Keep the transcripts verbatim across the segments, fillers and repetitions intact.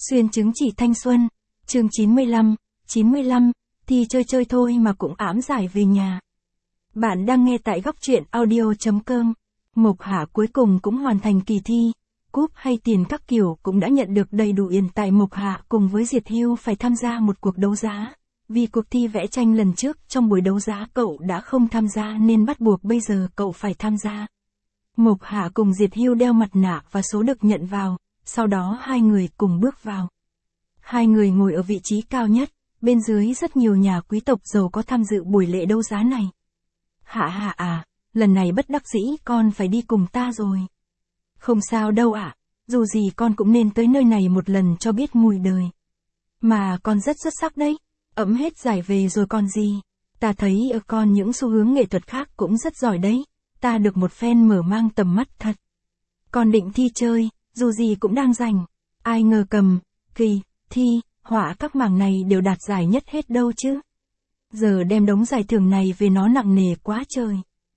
Xuyên chứng chỉ thanh xuân, chương chín mươi lăm, chín mươi lăm, thì chơi chơi thôi mà cũng ám giải về nhà. Bạn đang nghe tại góc truyện audio.com. Mộc Hạ cuối cùng cũng hoàn thành kỳ thi, cúp hay tiền các kiểu cũng đã nhận được đầy đủ. Hiện tại Mộc Hạ cùng với Diệt Hưu phải tham gia một cuộc đấu giá. Vì cuộc thi vẽ tranh lần trước trong buổi đấu giá cậu đã không tham gia nên bắt buộc bây giờ cậu phải tham gia. Mộc Hạ cùng Diệt Hưu đeo mặt nạ và số được nhận vào, sau đó hai người cùng bước vào. Hai người ngồi ở vị trí cao nhất, bên dưới rất nhiều nhà quý tộc giàu có tham dự buổi lễ đấu giá này. Hạ Hạ à, lần này bất đắc dĩ con phải đi cùng ta rồi. Không sao đâu ạ, à, dù gì con cũng nên tới nơi này một lần cho biết mùi đời. Mà con rất xuất sắc đấy, ẫm hết giải về rồi còn gì. Ta thấy ở con những xu hướng nghệ thuật khác cũng rất giỏi đấy, ta được một phen mở mang tầm mắt thật. Con định thi chơi, dù gì cũng đang rảnh, ai ngờ cầm, kỳ, thi, họa các mảng này đều đạt giải nhất hết đâu chứ. Giờ đem đống giải thưởng này về nó nặng nề quá trời.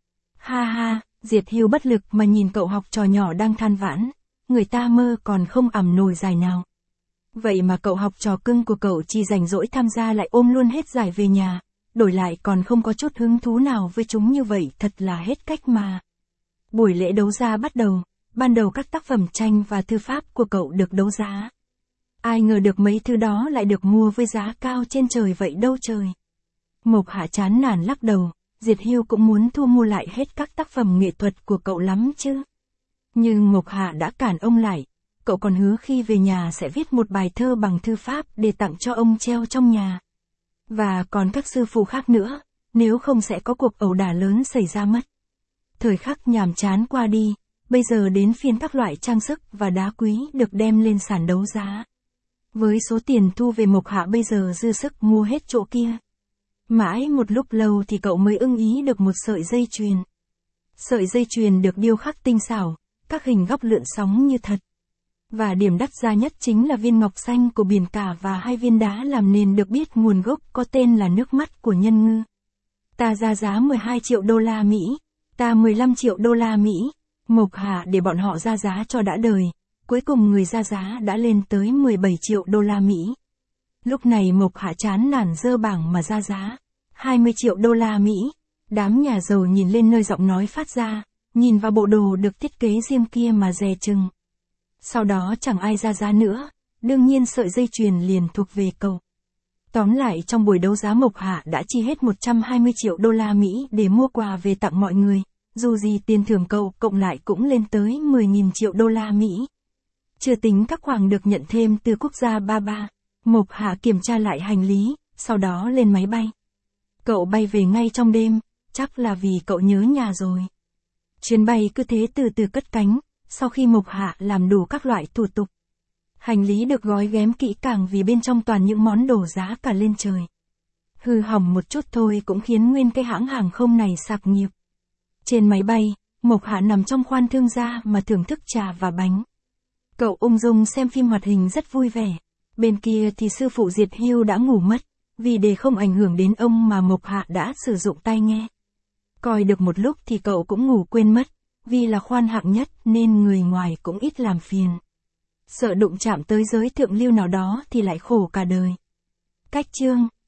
Ha ha, Diệt Hưu bất lực mà nhìn cậu học trò nhỏ đang than vãn, người ta mơ còn không ẵm nổi giải nào. Vậy mà cậu học trò cưng của cậu chỉ rảnh rỗi tham gia lại ôm luôn hết giải về nhà, đổi lại còn không có chút hứng thú nào với chúng, như vậy thật là hết cách mà. Buổi lễ đấu giá bắt đầu, ban đầu các tác phẩm tranh và thư pháp của cậu được đấu giá. Ai ngờ được mấy thứ đó lại được mua với giá cao trên trời vậy đâu trời. Mộc Hạ chán nản lắc đầu, Diệt Hưu cũng muốn thu mua lại hết các tác phẩm nghệ thuật của cậu lắm chứ. Nhưng Mộc Hạ đã cản ông lại, cậu còn hứa khi về nhà sẽ viết một bài thơ bằng thư pháp để tặng cho ông treo trong nhà. Và còn các sư phụ khác nữa, nếu không sẽ có cuộc ẩu đả lớn xảy ra mất. Thời khắc nhàm chán qua đi, bây giờ đến phiên các loại trang sức và đá quý được đem lên sàn đấu giá. Với số tiền thu về, Mộc Hạ bây giờ dư sức mua hết chỗ kia. Mãi một lúc lâu thì cậu mới ưng ý được một sợi dây chuyền. Sợi dây chuyền được điêu khắc tinh xảo, các hình góc lượn sóng như thật. Và điểm đắt giá nhất chính là viên ngọc xanh của biển cả và hai viên đá làm nền được biết nguồn gốc có tên là nước mắt của nhân ngư. Ta ra giá mười hai triệu đô la Mỹ, ta mười lăm triệu đô la Mỹ. Mộc Hạ để bọn họ ra giá cho đã đời, cuối cùng người ra giá đã lên tới mười bảy triệu đô la Mỹ. Lúc này Mộc Hạ chán nản giơ bảng mà ra giá, hai mươi triệu đô la Mỹ. Đám nhà giàu nhìn lên nơi giọng nói phát ra, nhìn vào bộ đồ được thiết kế riêng kia mà dè chừng. Sau đó chẳng ai ra giá nữa, đương nhiên sợi dây chuyền liền thuộc về cậu. Tóm lại trong buổi đấu giá Mộc Hạ đã chi hết một trăm hai mươi triệu đô la Mỹ để mua quà về tặng mọi người, dù gì tiền thưởng cậu cộng lại cũng lên tới mười nghìn triệu đô la Mỹ. Chưa tính các khoản được nhận thêm từ quốc gia ba ba, Mộc Hạ kiểm tra lại hành lý, sau đó lên máy bay. Cậu bay về ngay trong đêm, chắc là vì cậu nhớ nhà rồi. Chuyến bay cứ thế từ từ cất cánh, sau khi Mộc Hạ làm đủ các loại thủ tục. Hành lý được gói ghém kỹ càng vì bên trong toàn những món đồ giá cả lên trời. Hư hỏng một chút thôi cũng khiến nguyên cái hãng hàng không này sạc nghiệp. Trên máy bay, Mộc Hạ nằm trong khoang thương gia mà thưởng thức trà và bánh. Cậu ung dung xem phim hoạt hình rất vui vẻ. Bên kia thì sư phụ Diệt Hưu đã ngủ mất, vì để không ảnh hưởng đến ông mà Mộc Hạ đã sử dụng tai nghe. Coi được một lúc thì cậu cũng ngủ quên mất, vì là khoan hạng nhất nên người ngoài cũng ít làm phiền. Sợ đụng chạm tới giới thượng lưu nào đó thì lại khổ cả đời. Cách chương